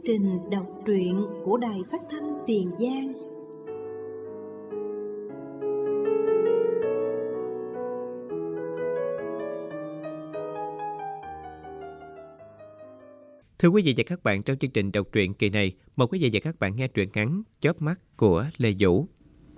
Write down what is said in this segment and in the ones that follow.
trình đọc truyện của Đài Phát thanh Tiền Giang. Thưa quý vị và các bạn, trong chương trình đọc truyện kỳ này, mời quý vị và các bạn nghe truyện ngắn Chớp mắt của Lê Vũ.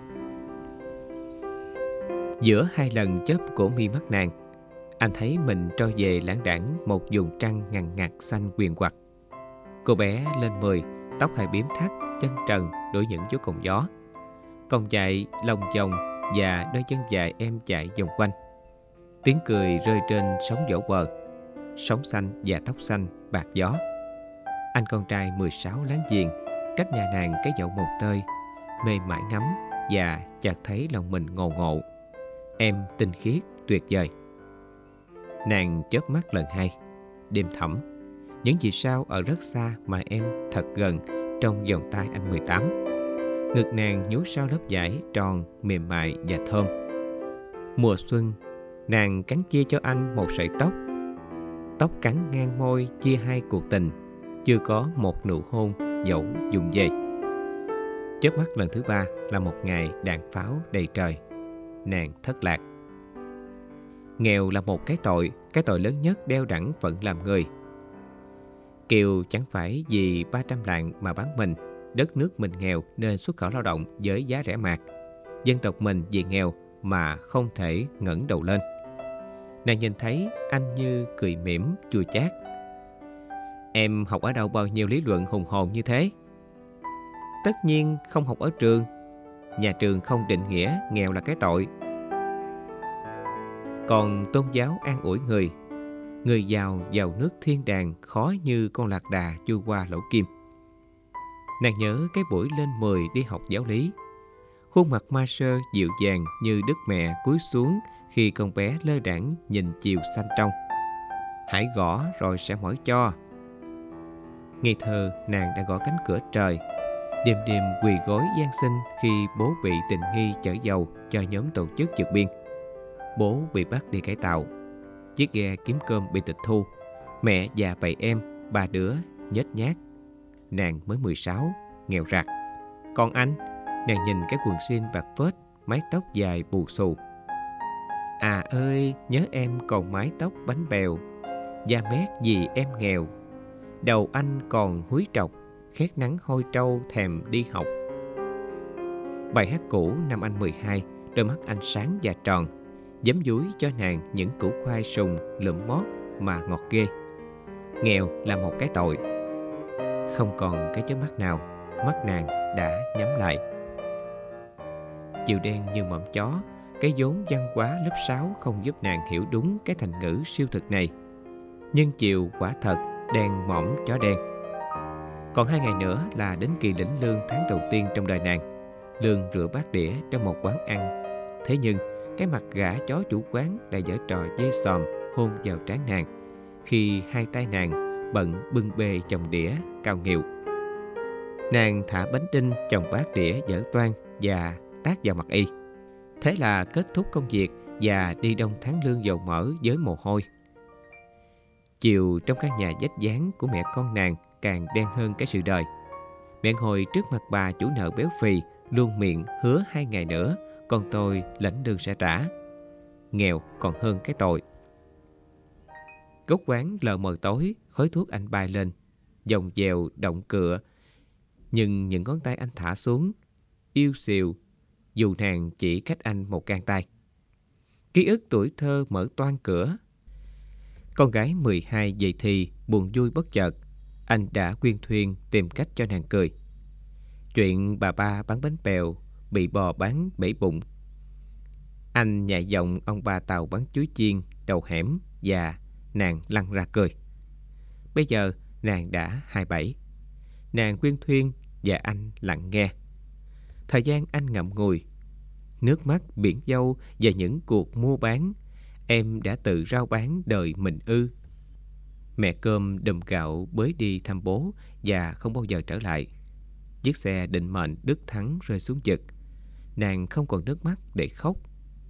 Giữa hai lần chớp của mi mắt nàng, anh thấy mình trôi về lãng đãng một vùng trăng ngằn ngặt xanh quyền quặt. Cô bé lên 10, tóc hai bím thắt, chân trần đuổi những chú cồn gió. Còng chạy lông vòng và đôi chân dài em chạy vòng quanh. Tiếng cười rơi trên sóng vỗ bờ, sóng xanh và tóc xanh bạc gió. Anh con trai 16 láng giềng, cách nhà nàng cái dậu mồng tơi, mê mải ngắm và chợt thấy lòng mình ngồ ngộ. Em tinh khiết tuyệt vời. Nàng chớp mắt lần hai, đêm thẳm. Những vì sao ở rất xa mà em thật gần trong vòng tay anh 18. Ngực nàng nhú sau lớp vải tròn, mềm mại và thơm. Mùa xuân, nàng cắn chia cho anh một sợi tóc. Tóc cắn ngang môi chia hai cuộc tình, chưa có một nụ hôn dẫu dùng về. Chớp mắt lần thứ ba là một ngày đạn pháo đầy trời. Nàng thất lạc. Nghèo là một cái tội lớn nhất đeo đẳng phận làm người. Kiều chẳng phải vì 300 lạng mà bán mình. Đất nước mình nghèo nên xuất khẩu lao động với giá rẻ mạt. Dân tộc mình vì nghèo mà không thể ngẩng đầu lên. Nàng nhìn thấy anh như cười mỉm chua chát. Em học ở đâu bao nhiêu lý luận hùng hồn như thế? Tất nhiên không học ở trường. Nhà trường không định nghĩa nghèo là cái tội. Còn tôn giáo an ủi người. Người giàu vào nước thiên đàng khó như con lạc đà chui qua lỗ kim. Nàng nhớ cái buổi lên 10 đi học giáo lý. Khuôn mặt ma sơ dịu dàng như đức mẹ cúi xuống khi con bé lơ đãng nhìn chiều xanh trong. Hãy gõ rồi sẽ mỏi cho. Ngây thơ nàng đã gõ cánh cửa trời. Đêm đêm quỳ gối van xin khi bố bị tình nghi chở dầu cho nhóm tổ chức vượt biên. Bố bị bắt đi cải tạo. Chiếc ghe kiếm cơm bị tịch thu. Mẹ và 7 em, 3 đứa nhếch nhác. Nàng mới 16, nghèo rặt. Còn anh, nàng nhìn cái quần jean bạc phết, mái tóc dài bù xù. À ơi, nhớ em còn mái tóc bánh bèo, da mét vì em nghèo. Đầu anh còn húi trọc, khét nắng hôi trâu thèm đi học. Bài hát cũ năm anh 12, đôi mắt anh sáng và tròn, giấm dúi cho nàng những củ khoai sùng lụm mót mà ngọt ghê. Nghèo là một cái tội. Không còn cái chớp mắt nào, mắt nàng đã nhắm lại. Chiều đen như mõm chó, cái vốn văn hóa lớp 6 không giúp nàng hiểu đúng cái thành ngữ siêu thực này. Nhưng chiều quả thật đen mõm chó đen. Còn 2 ngày nữa là đến kỳ lĩnh lương tháng đầu tiên trong đời nàng. Lương rửa bát đĩa trong một quán ăn. Thế nhưng cái mặt gã chó chủ quán đã giở trò dê xòm hôn vào trán nàng khi hai tay nàng bận bưng bê chồng đĩa cao nghịu. Nàng thả bánh đinh chồng bát đĩa dở toang và tát vào mặt y. Thế là kết thúc công việc và đi đông tháng lương dầu mỡ với mồ hôi. Chiều trong căn nhà vách dáng của mẹ con nàng càng đen hơn cái sự đời. Mẹ ngồi trước mặt bà chủ nợ béo phì, luôn miệng hứa 2 ngày nữa con tôi lãnh lương sẽ trả. Nghèo còn hơn cái tội. Góc quán lờ mờ tối, khói thuốc anh bay lên, dòng dèo động cựa. Nhưng những ngón tay anh thả xuống, yêu xìu, dù nàng chỉ cách anh một gang tay. Ký ức tuổi thơ mở toang cửa. Con gái 12 dậy thì buồn vui bất chợt. Anh đã quyên thuyên tìm cách cho nàng cười. Chuyện bà ba bán bánh bèo bị bò bán bể bụng. Anh nhại giọng ông bà Tàu bán chuối chiên đầu hẻm và nàng lăn ra cười. Bây giờ nàng đã 27. Nàng quyên thuyên và anh lặng nghe. Thời gian anh ngậm ngùi. Nước mắt biển dâu và những cuộc mua bán. Em đã tự rao bán đời mình ư? Mẹ cơm đùm gạo bới đi thăm bố và không bao giờ trở lại. Chiếc xe định mệnh Đức Thắng rơi xuống vực. Nàng không còn nước mắt để khóc.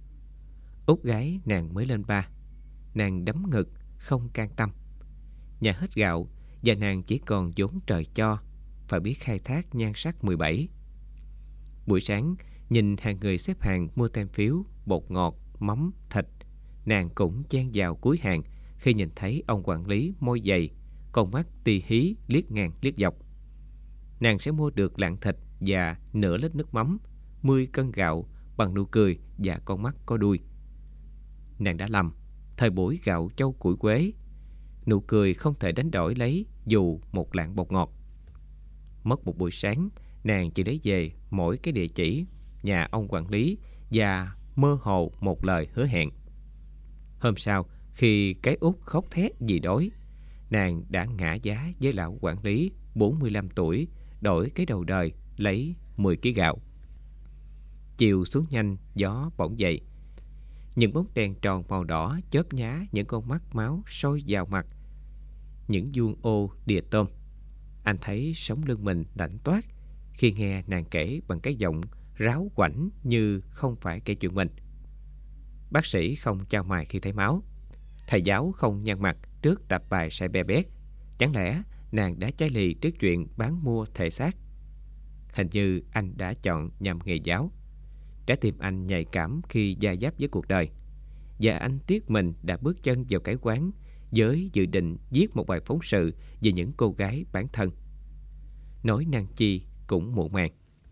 Út gái nàng mới lên 3. Nàng đấm ngực không can tâm. Nhà hết gạo và nàng chỉ còn vốn trời cho phải biết khai thác nhan sắc 17. Buổi sáng, nhìn hàng người xếp hàng mua tem phiếu, bột ngọt, mắm, thịt, nàng cũng chen vào cuối hàng khi nhìn thấy ông quản lý môi dày, con mắt tì hí liếc ngang liếc dọc. Nàng sẽ mua được lạng thịt và nửa lít nước mắm, 10 cân gạo bằng nụ cười và con mắt có đuôi. Nàng đã lầm, thời buổi gạo châu củi quế, nụ cười không thể đánh đổi lấy dù một lạng bột ngọt. Mất một buổi sáng, nàng chỉ lấy về mỗi cái địa chỉ nhà ông quản lý và mơ hồ một lời hứa hẹn. Hôm sau, khi cái út khóc thét vì đói, nàng đã ngã giá với lão quản lý 45 tuổi đổi cái đầu đời lấy 10 kg gạo. Chiều xuống nhanh, gió bỗng dậy. Những bóng đèn tròn màu đỏ chớp nhá những con mắt máu sôi vào mặt. Những vuông ô đìa tôm. Anh thấy sống lưng mình lạnh toát khi nghe nàng kể bằng cái giọng ráo quảnh như không phải kể chuyện mình. Bác sĩ không chau mày khi thấy máu. Thầy giáo không nhăn mặt trước tập bài sai be bét. Chẳng lẽ nàng đã chai lì trước chuyện bán mua thể xác? Hình như anh đã chọn nhầm nghề giáo. Trái tim anh nhạy cảm khi gia giáp với cuộc đời. Và anh tiếc mình đã bước chân vào cái quán với dự định viết một bài phóng sự về những cô gái bán thân. Nói năng chi cũng muộn màng.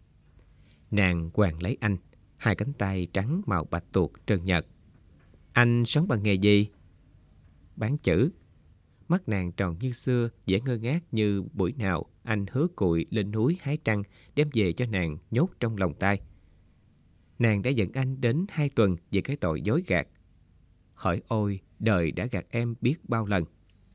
Nàng quàng lấy anh, hai cánh tay trắng màu bạch tuộc trơn nhợt. Anh sống bằng nghề gì? Bán chữ. Mắt nàng tròn như xưa, vẻ ngơ ngác như buổi nào anh hứa cụi lên núi hái trăng đem về cho nàng nhốt trong lòng tay. Nàng đã giận anh đến 2 tuần về cái tội dối gạt. Hỡi ôi, đời đã gạt em biết bao lần.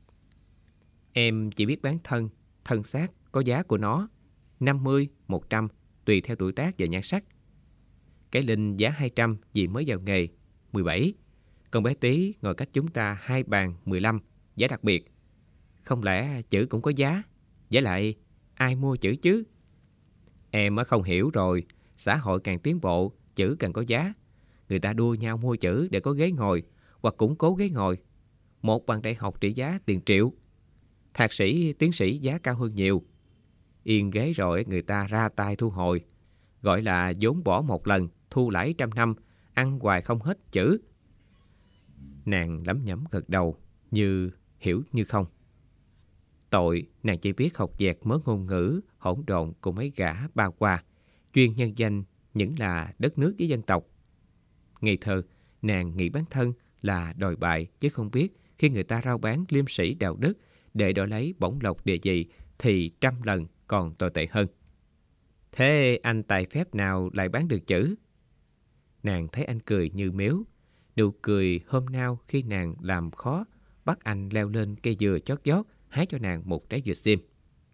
Em chỉ biết bán thân, thân xác có giá của nó 50, 100, tùy theo tuổi tác và nhan sắc. Cái Linh giá 200 vì mới vào nghề 17. Còn bé Tí ngồi cách chúng ta 2 bàn 15, giá đặc biệt. Không lẽ chữ cũng có giá? Với lại ai mua chữ chứ? Em không hiểu rồi. Xã hội càng tiến bộ, chữ càng có giá. Người ta đua nhau mua chữ để có ghế ngồi hoặc củng cố ghế ngồi. Một bằng đại học trị giá tiền triệu. Thạc sĩ, tiến sĩ giá cao hơn nhiều. Yên ghế rồi người ta ra tay thu hồi. Gọi là vốn bỏ một lần, thu lãi 100 năm, ăn hoài không hết chữ. Nàng lẩm nhẩm gật đầu, như hiểu như không. Tội, nàng chỉ biết học dẹt mớ ngôn ngữ, hỗn độn của mấy gã ba qua, chuyên nhân danh những là đất nước với dân tộc. Ngây thơ, nàng nghĩ bán thân là đòi bại, chứ không biết khi người ta rao bán liêm sĩ đạo đức để đổi lấy bổng lộc địa vị thì 100 lần còn tồi tệ hơn. Thế anh tài phép nào lại bán được chữ? Nàng thấy anh cười như mếu. Nụ cười hôm nào khi nàng làm khó bắt anh leo lên cây dừa chót vót hái cho nàng một trái dừa xiêm.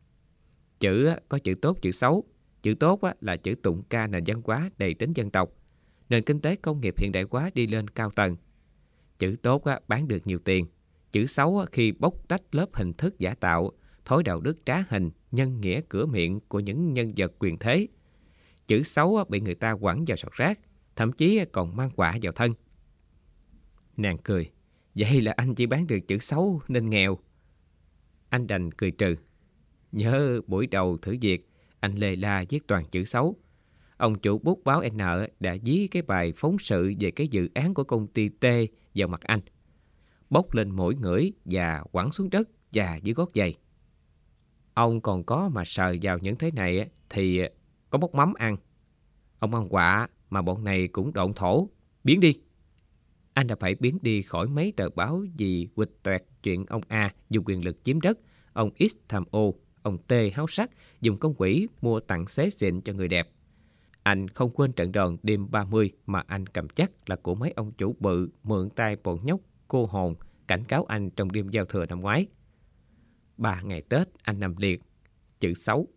Chữ có chữ tốt, chữ xấu. Chữ tốt là chữ tụng ca nền văn hóa đầy tính dân tộc. Nền kinh tế công nghiệp hiện đại hóa đi lên cao tầng. Chữ tốt bán được nhiều tiền. Chữ xấu khi bóc tách lớp hình thức giả tạo, thói đạo đức trá hình, nhân nghĩa cửa miệng của những nhân vật quyền thế. Chữ xấu bị người ta quẳng vào sọt rác, thậm chí còn mang quả vào thân. Nàng cười. Vậy là anh chỉ bán được chữ xấu nên nghèo. Anh đành cười trừ. Nhớ buổi đầu thử việc, anh lê la viết toàn chữ xấu. Ông chủ bút báo N đã dí cái bài phóng sự về cái dự án của công ty T vào mặt anh. Bốc lên mỗi ngửi và quẳng xuống đất và dưới gót giày. Ông còn có mà sờ vào những thế này thì có bốc mắm ăn. Ông ăn quạ mà bọn này cũng độn thổ. Biến đi. Anh đã phải biến đi khỏi mấy tờ báo vì quịch toẹt chuyện ông A dùng quyền lực chiếm đất, ông X tham ô, ông T háo sắc dùng công quỹ mua tặng xế xịn cho người đẹp. Anh không quên trận đòn đêm 30 mà anh cầm chắc là của mấy ông chủ bự mượn tay bọn nhóc cô hồn cảnh cáo anh trong đêm giao thừa năm ngoái. 3 ngày Tết anh nằm liệt. Chữ xấu.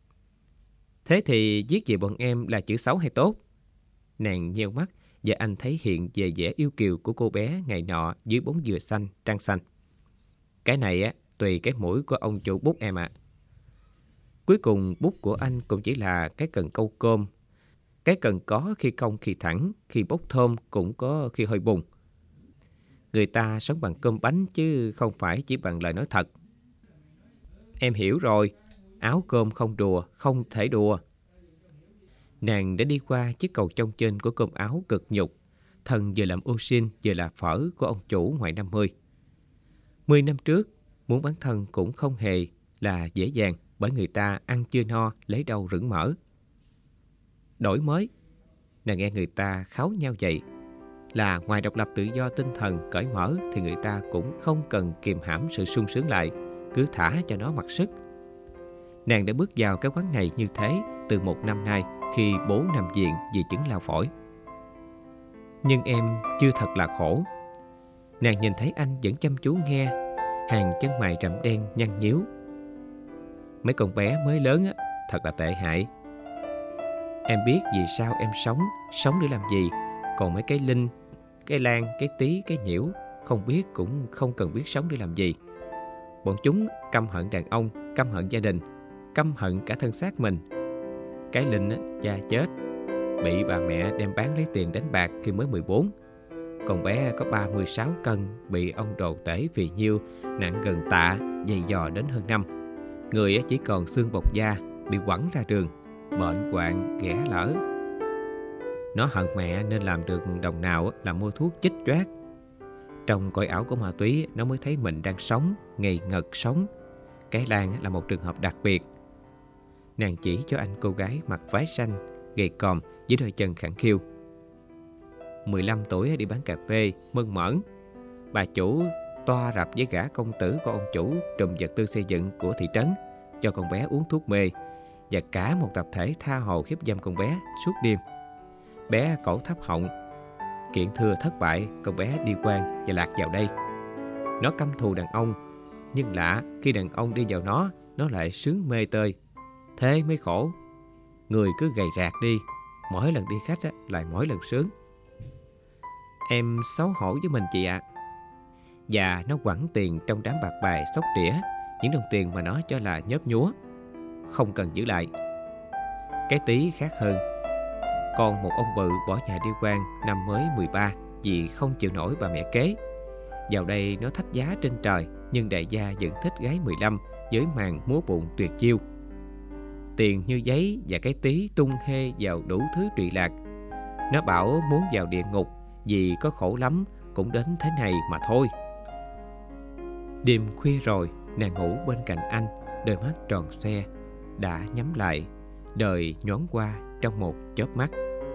Thế thì viết về bọn em là chữ xấu hay tốt? Nàng nheo mắt và anh thấy hiện về vẻ yêu kiều của cô bé ngày nọ dưới bóng dừa xanh, trăng xanh. Cái này tùy cái mũi của ông chủ bút em ạ. Cuối cùng bút của anh cũng chỉ là cái cần câu cơm. Cái cần có khi cong khi thẳng, khi bốc thơm cũng có khi hơi bùng. Người ta sống bằng cơm bánh chứ không phải chỉ bằng lời nói thật. Em hiểu rồi. áo cơm không đùa, không thể đùa. Nàng đã đi qua chiếc cầu chông trên của cơm áo cực nhục, thân vừa làm ô xin vừa là phở của ông chủ ngoài 50. 10 năm trước, muốn bán thân cũng không hề là dễ dàng, bởi người ta ăn chưa no lấy đâu rửng mỡ. Đổi mới, nàng nghe người ta kháo nhau vậy, là ngoài độc lập tự do tinh thần cởi mở thì người ta cũng không cần kìm hãm sự sung sướng lại, cứ thả cho nó mặc sức. Nàng đã bước vào cái quán này như thế từ 1 năm nay khi bố nằm viện vì chứng lao phổi. Nhưng em chưa thật là khổ. Nàng nhìn thấy anh vẫn chăm chú nghe, hàng chân mày rậm đen nhăn nhíu. Mấy con bé mới lớn á, thật là tệ hại. Em biết vì sao em sống để làm gì. Còn mấy cái Linh, cái Lan, cái Tí, cái Nhiễu không biết cũng không cần biết sống để làm gì. Bọn chúng căm hận đàn ông, căm hận gia đình, căm hận cả thân xác mình. Cái Linh á, cha chết, bị bà mẹ đem bán lấy tiền đánh bạc khi mới 14. Còn bé có 36 cân, bị ông đồ tể vì nhiêu, nặng gần tạ, dày dò đến hơn năm. Người chỉ còn xương bọc da, bị quẳng ra đường, bệnh hoạn, ghẻ lỡ. Nó hận mẹ nên làm được đồng nào là mua thuốc chích choát. Trong cõi ảo của ma túy, nó mới thấy mình đang sống, ngây ngật sống. Cái Lan là một trường hợp đặc biệt. Nàng chỉ cho anh cô gái mặc váy xanh, gầy còm với đôi chân khẳng khiu. 15 tuổi đi bán cà phê, mơn mởn. Bà chủ toa rập với gã công tử của ông chủ trùm vật tư xây dựng của thị trấn, cho con bé uống thuốc mê, và cả một tập thể tha hồ hiếp dâm con bé suốt đêm. Bé cổ thấp họng, kiện thưa thất bại, con bé đi quan và lạc vào đây. Nó căm thù đàn ông, nhưng lạ khi đàn ông đi vào nó lại sướng mê tơi. Thế mới khổ. Người cứ gầy rạc đi, mỗi lần đi khách lại mỗi lần sướng. Em xấu hổ với mình chị ạ. Và nó quẳng tiền trong đám bạc bài xốc đĩa, những đồng tiền mà nó cho là nhớp nhúa, không cần giữ lại. Cái Tí khác hơn. Còn một ông bự bỏ nhà đi quan năm mới 13 vì không chịu nổi bà mẹ kế. Vào đây nó thách giá trên trời, nhưng đại gia vẫn thích gái 15 với màn múa bụng tuyệt chiêu. Tiền như giấy và cái Tí tung hê vào đủ thứ trụy lạc. Nó bảo muốn vào địa ngục vì có khổ lắm cũng đến thế này mà thôi. Đêm khuya rồi, nàng ngủ bên cạnh anh, đôi mắt tròn xoe đã nhắm lại, đời nhoáng qua trong một chớp mắt.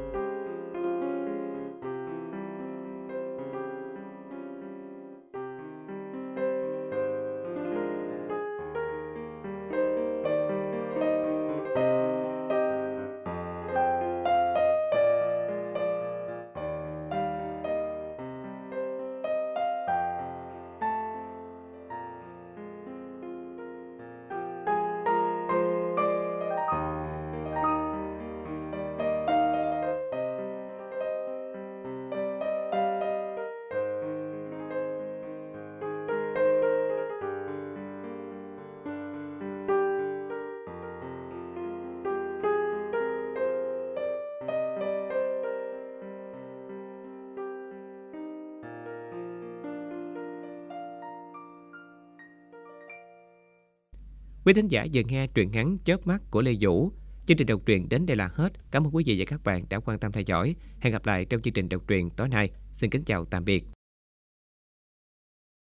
Quý thính giả vừa nghe truyện ngắn Chớp mắt của Lê Vũ. Chương trình đọc truyện đến đây là hết. Cảm ơn quý vị và các bạn đã quan tâm theo dõi. Hẹn gặp lại trong chương trình đọc truyện tối nay. Xin kính chào tạm biệt.